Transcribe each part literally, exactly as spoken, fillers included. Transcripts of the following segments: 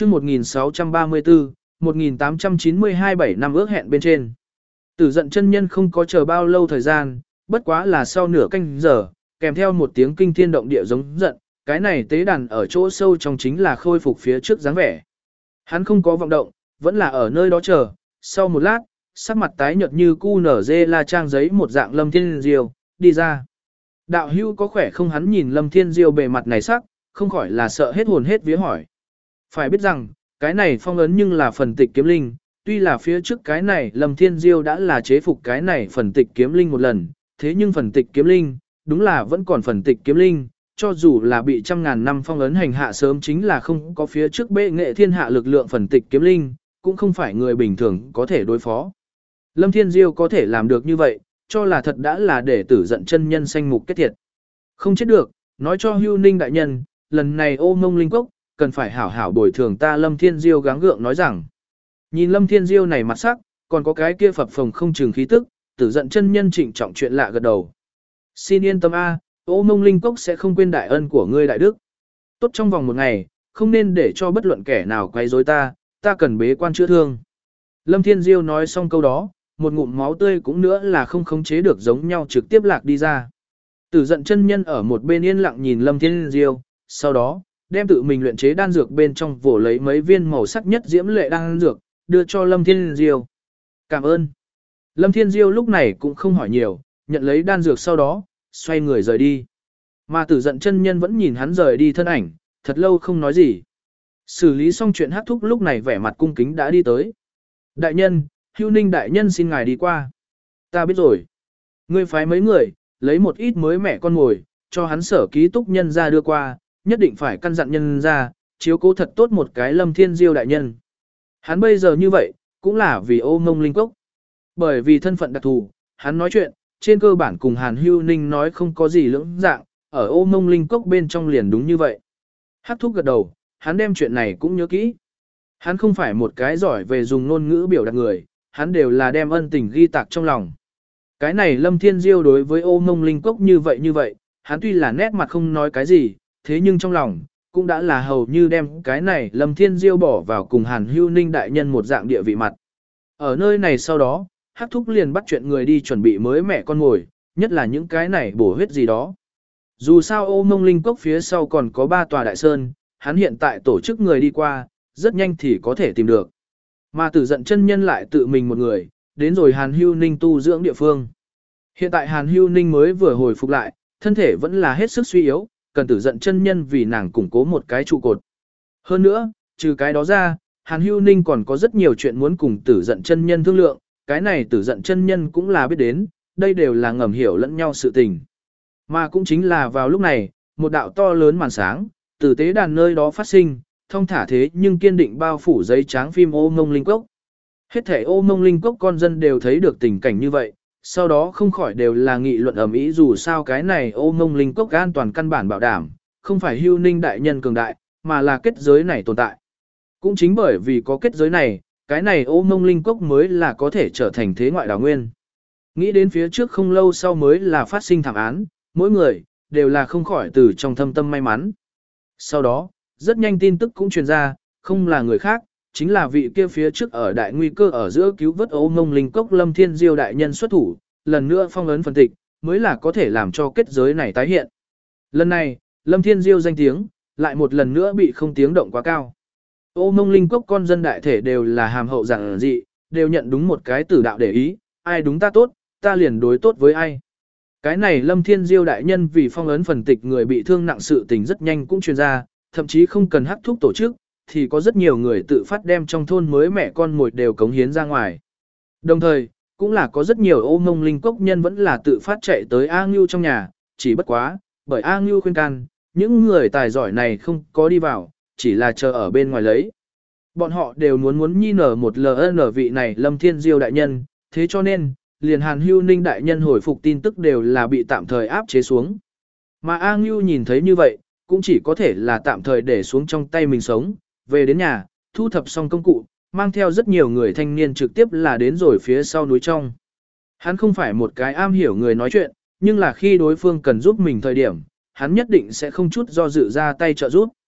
chương một nghìn sáu trăm ba mươi tư, một nghìn tám trăm chín mươi hai bảy năm ước hẹn bên trên. Tử giận chân nhân không có chờ bao lâu thời gian, bất quá là sau nửa canh giờ, kèm theo một tiếng kinh thiên động địa giống giận, cái này tế đàn ở chỗ sâu trong chính là khôi phục phía trước dáng vẻ. Hắn không có vọng động, vẫn là ở nơi đó chờ, sau một lát, sắc mặt tái nhợt như cu nở dê la trang giấy một dạng Lâm Thiên Diêu, đi ra. Đạo hưu có khỏe không, hắn nhìn Lâm Thiên Diêu bề mặt này sắc, không khỏi là sợ hết hồn hết vía hỏi. Phải biết rằng, cái này phong ấn nhưng là phần tịch kiếm linh, tuy là phía trước cái này Lâm Thiên Diêu đã là chế phục cái này phần tịch kiếm linh một lần, thế nhưng phần tịch kiếm linh, đúng là vẫn còn phần tịch kiếm linh, cho dù là bị trăm ngàn năm phong ấn hành hạ sớm chính là không có phía trước bệ nghệ thiên hạ lực lượng phần tịch kiếm linh, cũng không phải người bình thường có thể đối phó. Lâm Thiên Diêu có thể làm được như vậy, cho là thật đã là để tử giận chân nhân sanh mục kết thiệt. Không chết được, nói cho Hưu Ninh đại nhân, lần này ô mông linh cốc, cần phải hảo hảo bồi thường ta. Lâm Thiên Diêu gắng gượng nói rằng, nhìn Lâm Thiên Diêu này mặt sắc, còn có cái kia phập phồng không chừng khí tức, tử giận chân nhân trịnh trọng chuyện lạ gật đầu. Xin yên tâm a, ô mông linh cốc sẽ không quên đại ân của ngươi đại đức. Tốt trong vòng một ngày, không nên để cho bất luận kẻ nào quấy rối ta, ta cần bế quan chữa thương. Lâm Thiên Diêu nói xong câu đó, một ngụm máu tươi cũng nữa là không khống chế được giống nhau trực tiếp lạc đi ra. Tử giận chân nhân ở một bên yên lặng nhìn Lâm Thiên Diêu, sau đó, đem tự mình luyện chế đan dược bên trong vổ lấy mấy viên màu sắc nhất diễm lệ đan dược, đưa cho Lâm Thiên Diêu. Cảm ơn. Lâm Thiên Diêu lúc này cũng không hỏi nhiều, nhận lấy đan dược sau đó, xoay người rời đi. Mà tử giận chân nhân vẫn nhìn hắn rời đi thân ảnh, thật lâu không nói gì. Xử lý xong chuyện hắc thúc lúc này vẻ mặt cung kính đã đi tới. Đại nhân, Hưu Ninh đại nhân xin ngài đi qua. Ta biết rồi. Ngươi phái mấy người, lấy một ít mới mẻ con mồi, cho hắn sở ký túc nhân ra đưa qua, nhất định phải căn dặn nhân ra, chiếu cố thật tốt một cái Lâm Thiên Diêu đại nhân. Hắn bây giờ như vậy, cũng là vì ô mông linh cốc. Bởi vì thân phận đặc thù, hắn nói chuyện, trên cơ bản cùng Hàn Hưu Ninh nói không có gì lưỡng dạng, ở ô mông linh cốc bên trong liền đúng như vậy. Hắc thúc gật đầu, hắn đem chuyện này cũng nhớ kỹ. Hắn không phải một cái giỏi về dùng ngôn ngữ biểu đạt người, hắn đều là đem ân tình ghi tạc trong lòng. Cái này Lâm Thiên Diêu đối với ô mông linh cốc như vậy như vậy, hắn tuy là nét mặt không nói cái gì, thế nhưng trong lòng, cũng đã là hầu như đem cái này Lâm Thiên Diêu bỏ vào cùng Hàn Hưu Ninh đại nhân một dạng địa vị mặt. Ở nơi này sau đó, Hắc thúc liền bắt chuyện người đi chuẩn bị mới mẹ con ngồi, nhất là những cái này bổ huyết gì đó. Dù sao ô mông linh cốc phía sau còn có ba tòa đại sơn, hắn hiện tại tổ chức người đi qua, rất nhanh thì có thể tìm được. Mà tử giận chân nhân lại tự mình một người, đến rồi Hàn Hưu Ninh tu dưỡng địa phương. Hiện tại Hàn Hưu Ninh mới vừa hồi phục lại, thân thể vẫn là hết sức suy yếu, cần tử giận chân nhân vì nàng củng cố một cái trụ cột. Hơn nữa, trừ cái đó ra, Hàn Hưu Ninh còn có rất nhiều chuyện muốn cùng tử giận chân nhân thương lượng, cái này tử giận chân nhân cũng là biết đến, đây đều là ngầm hiểu lẫn nhau sự tình. Mà cũng chính là vào lúc này, một đạo to lớn màn sáng, từ tế đàn nơi đó phát sinh, thông thả thế nhưng kiên định bao phủ giấy trắng phim ô mông linh cốc. Hết thể ô mông linh cốc con dân đều thấy được tình cảnh như vậy, sau đó không khỏi đều là nghị luận ầm ĩ, dù sao cái này ô mông linh cốc an toàn căn bản bảo đảm, không phải Hưu Ninh đại nhân cường đại, mà là kết giới này tồn tại. Cũng chính bởi vì có kết giới này, cái này ô mông linh cốc mới là có thể trở thành thế ngoại đảo nguyên. Nghĩ đến phía trước không lâu sau mới là phát sinh thảm án, mỗi người, đều là không khỏi từ trong thâm tâm may mắn. Sau đó, rất nhanh tin tức cũng truyền ra, không là người khác, chính là vị kia phía trước ở đại nguy cơ ở giữa cứu vớt ô mông linh cốc Lâm Thiên Diêu đại nhân xuất thủ, lần nữa phong ấn phân tịch, mới là có thể làm cho kết giới này tái hiện. Lần này, Lâm Thiên Diêu danh tiếng, lại một lần nữa bị không tiếng động quá cao. Ô mông linh cốc con dân đại thể đều là hàm hậu giản dị, đều nhận đúng một cái tử đạo để ý, ai đúng ta tốt, ta liền đối tốt với ai. Cái này Lâm Thiên Diêu đại nhân vì phong ấn phần tịch người bị thương nặng sự tình rất nhanh cũng truyền ra, thậm chí không cần hắc thúc tổ chức, thì có rất nhiều người tự phát đem trong thôn mới mẹ con mồi đều cống hiến ra ngoài. Đồng thời, cũng là có rất nhiều ô mông linh cốc nhân vẫn là tự phát chạy tới A Ngưu trong nhà, chỉ bất quá, bởi A Ngưu khuyên can, những người tài giỏi này không có đi vào, chỉ là chờ ở bên ngoài lấy. Bọn họ đều muốn muốn nhi nở một lờ nở vị này Lâm Thiên Diêu đại nhân, thế cho nên, liền Hàn Hưu Ninh đại nhân hồi phục tin tức đều là bị tạm thời áp chế xuống. Mà A Ngưu nhìn thấy như vậy, cũng chỉ có thể là tạm thời để xuống trong tay mình sống, về đến nhà, thu thập xong công cụ, mang theo rất nhiều người thanh niên trực tiếp là đến rồi phía sau núi trong. Hắn không phải một cái am hiểu người nói chuyện, nhưng là khi đối phương cần giúp mình thời điểm, hắn nhất định sẽ không chút do dự ra tay trợ giúp.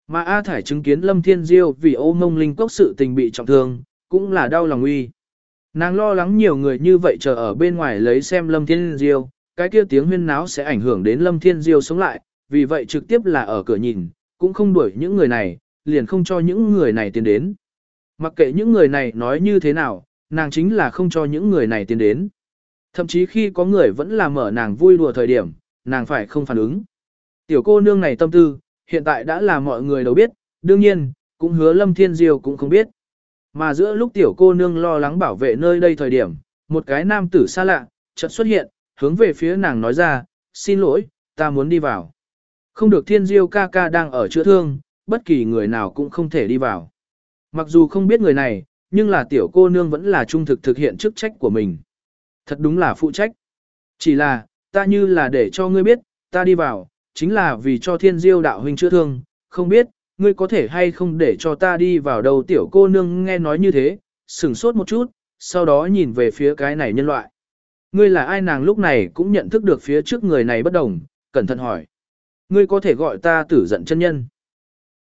Mà A Thải chứng kiến Lâm Thiên Diêu vì ô mông linh cốc sự tình bị trọng thương, cũng là đau lòng uy. Nàng lo lắng nhiều người như vậy chờ ở bên ngoài lấy xem Lâm Thiên Diêu, cái kia tiếng huyên náo sẽ ảnh hưởng đến Lâm Thiên Diêu sống lại, vì vậy trực tiếp là ở cửa nhìn, cũng không đuổi những người này, liền không cho những người này tiến đến. Mặc kệ những người này nói như thế nào, nàng chính là không cho những người này tiến đến. Thậm chí khi có người vẫn là mở nàng vui đùa thời điểm, nàng phải không phản ứng. Tiểu cô nương này tâm tư, hiện tại đã là mọi người đều biết, đương nhiên, cũng hứa Lâm Thiên Diêu cũng không biết. Mà giữa lúc tiểu cô nương lo lắng bảo vệ nơi đây thời điểm, một cái nam tử xa lạ, chợt xuất hiện, hướng về phía nàng nói ra, xin lỗi, ta muốn đi vào. Không được Thiên Diêu ca ca đang ở chữa thương, bất kỳ người nào cũng không thể đi vào. Mặc dù không biết người này, nhưng là tiểu cô nương vẫn là trung thực thực hiện chức trách của mình. Thật đúng là phụ trách. Chỉ là, ta như là để cho ngươi biết, ta đi vào, chính là vì cho Thiên Diêu đạo huynh chữa thương, không biết, ngươi có thể hay không để cho ta đi vào đâu. Tiểu cô nương nghe nói như thế, sửng sốt một chút, sau đó nhìn về phía cái này nhân loại. Ngươi là ai? Nàng lúc này cũng nhận thức được phía trước người này bất đồng, cẩn thận hỏi. Ngươi có thể gọi ta Tử Giận chân nhân.